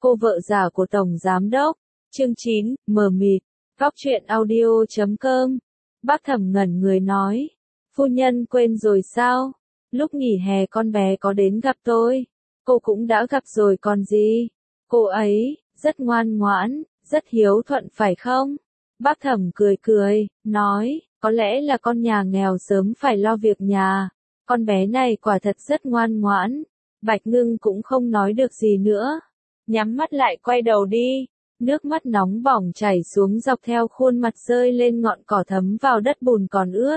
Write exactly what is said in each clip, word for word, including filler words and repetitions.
Cô vợ già của Tổng Giám Đốc. Chương chín, mờ mịt. Góc truyện audio chấm com. Bác Thẩm ngẩn người nói. Phu nhân quên rồi sao? Lúc nghỉ hè con bé có đến gặp tôi. Cô cũng đã gặp rồi còn gì. Cô ấy, rất ngoan ngoãn, rất hiếu thuận phải không? Bác Thẩm cười cười, nói, có lẽ là con nhà nghèo sớm phải lo việc nhà. Con bé này quả thật rất ngoan ngoãn. Bạch Ngưng cũng không nói được gì nữa. Nhắm mắt lại quay đầu đi. Nước mắt nóng bỏng chảy xuống dọc theo khuôn mặt rơi lên ngọn cỏ thấm vào đất bùn còn ướt.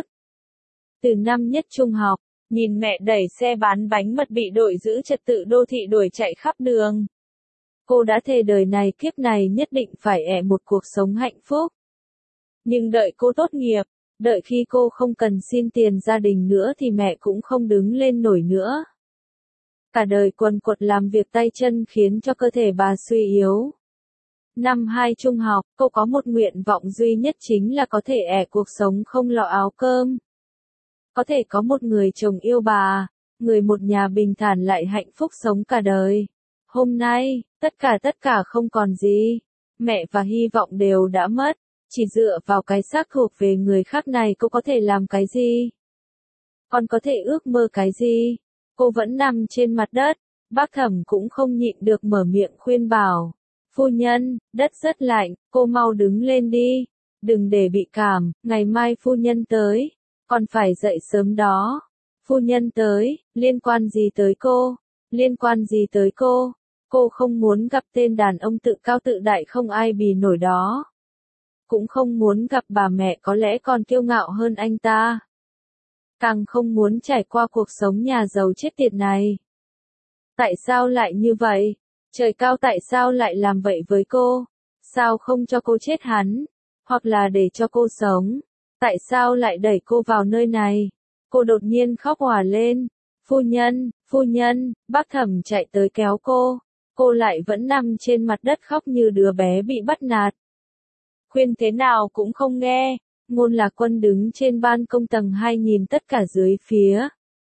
Từ năm nhất trung học, nhìn mẹ đẩy xe bán bánh mật bị đội giữ trật tự đô thị đuổi chạy khắp đường. Cô đã thề đời này kiếp này nhất định phải ẻ một cuộc sống hạnh phúc. Nhưng đợi cô tốt nghiệp, đợi khi cô không cần xin tiền gia đình nữa thì mẹ cũng không đứng lên nổi nữa. Cả đời quần quật làm việc tay chân khiến cho cơ thể bà suy yếu. Năm hai trung học, cô có một nguyện vọng duy nhất chính là có thể ẻ cuộc sống không lo áo cơm. Có thể có một người chồng yêu bà, người một nhà bình thản lại hạnh phúc sống cả đời. Hôm nay, tất cả tất cả không còn gì. Mẹ và hy vọng đều đã mất. Chỉ dựa vào cái xác thuộc về người khác này cô có thể làm cái gì? Con có thể ước mơ cái gì? Cô vẫn nằm trên mặt đất. Bác Thẩm cũng không nhịn được mở miệng khuyên bảo. Phu nhân, đất rất lạnh, cô mau đứng lên đi. Đừng để bị cảm, ngày mai phu nhân tới. Còn phải dậy sớm đó. Phu nhân tới, liên quan gì tới cô? Liên quan gì tới cô? Cô không muốn gặp tên đàn ông tự cao tự đại không ai bì nổi đó. Cũng không muốn gặp bà mẹ có lẽ còn kiêu ngạo hơn anh ta. Càng không muốn trải qua cuộc sống nhà giàu chết tiệt này. Tại sao lại như vậy? Trời cao tại sao lại làm vậy với cô? Sao không cho cô chết hắn? Hoặc là để cho cô sống? Tại sao lại đẩy cô vào nơi này? Cô đột nhiên khóc òa lên. Phu nhân, phu nhân, bác Thẩm chạy tới kéo cô. Cô lại vẫn nằm trên mặt đất khóc như đứa bé bị bắt nạt. Khuyên thế nào cũng không nghe. Ngôn Lạc Quân đứng trên ban công tầng hai nhìn tất cả dưới phía.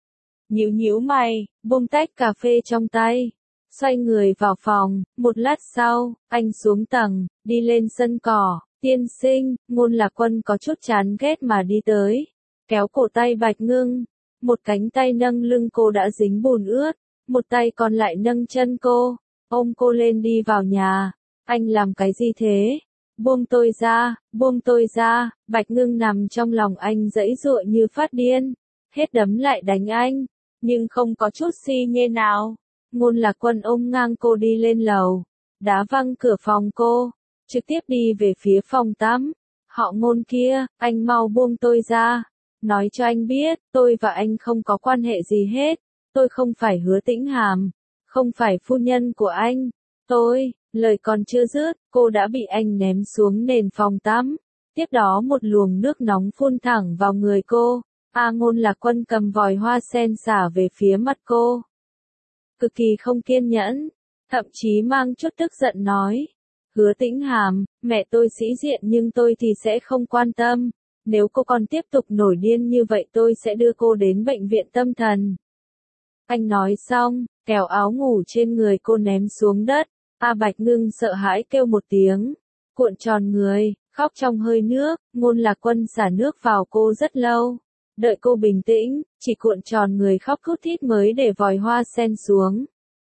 Nhíu nhíu mày, buông tách cà phê trong tay. Xoay người vào phòng, một lát sau, anh xuống tầng, đi lên sân cỏ. Tiên sinh, Ngôn Lạc Quân có chút chán ghét mà đi tới. Kéo cổ tay Bạch Ngưng. Một cánh tay nâng lưng cô đã dính bùn ướt. Một tay còn lại nâng chân cô. Ôm cô lên đi vào nhà. Anh làm cái gì thế? Buông tôi ra, buông tôi ra. Bạch Ngưng nằm trong lòng anh giãy giụa như phát điên. Hết đấm lại đánh anh. Nhưng không có chút si nhê nào. Ngôn Lạc Quân ôm ngang cô đi lên lầu. Đá văng cửa phòng cô. Trực tiếp đi về phía phòng tắm. Họ Ngôn kia, anh mau buông tôi ra. Nói cho anh biết, tôi và anh không có quan hệ gì hết. Tôi không phải Hứa Tĩnh Hàm. Không phải phu nhân của anh. Tôi, lời còn chưa dứt, cô đã bị anh ném xuống nền phòng tắm. Tiếp đó một luồng nước nóng phun thẳng vào người cô. A Ngôn Lạc Quân cầm vòi hoa sen xả về phía mặt cô. Cực kỳ không kiên nhẫn, thậm chí mang chút tức giận nói. Hứa Tĩnh Hàm, mẹ tôi sĩ diện nhưng tôi thì sẽ không quan tâm. Nếu cô còn tiếp tục nổi điên như vậy tôi sẽ đưa cô đến bệnh viện tâm thần. Anh nói xong, kéo áo ngủ trên người cô ném xuống đất. A Bạch Ngưng sợ hãi kêu một tiếng. Cuộn tròn người, khóc trong hơi nước. Ngôn Lạc Quân xả nước vào cô rất lâu. Đợi cô bình tĩnh, chỉ cuộn tròn người khóc thút thít mới để vòi hoa sen xuống.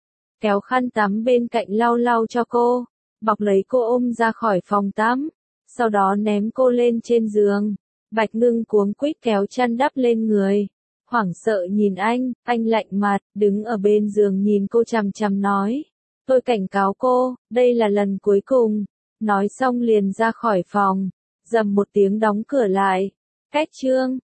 Kéo khăn tắm bên cạnh lau lau cho cô. Bọc lấy cô ôm ra khỏi phòng tắm. Sau đó ném cô lên trên giường. Bạch Ngưng cuống quýt kéo chăn đắp lên người. Hoảng sợ nhìn anh, anh lạnh mặt, đứng ở bên giường nhìn cô chằm chằm nói. Tôi cảnh cáo cô, đây là lần cuối cùng. Nói xong liền ra khỏi phòng. Dầm một tiếng đóng cửa lại. Cách chương.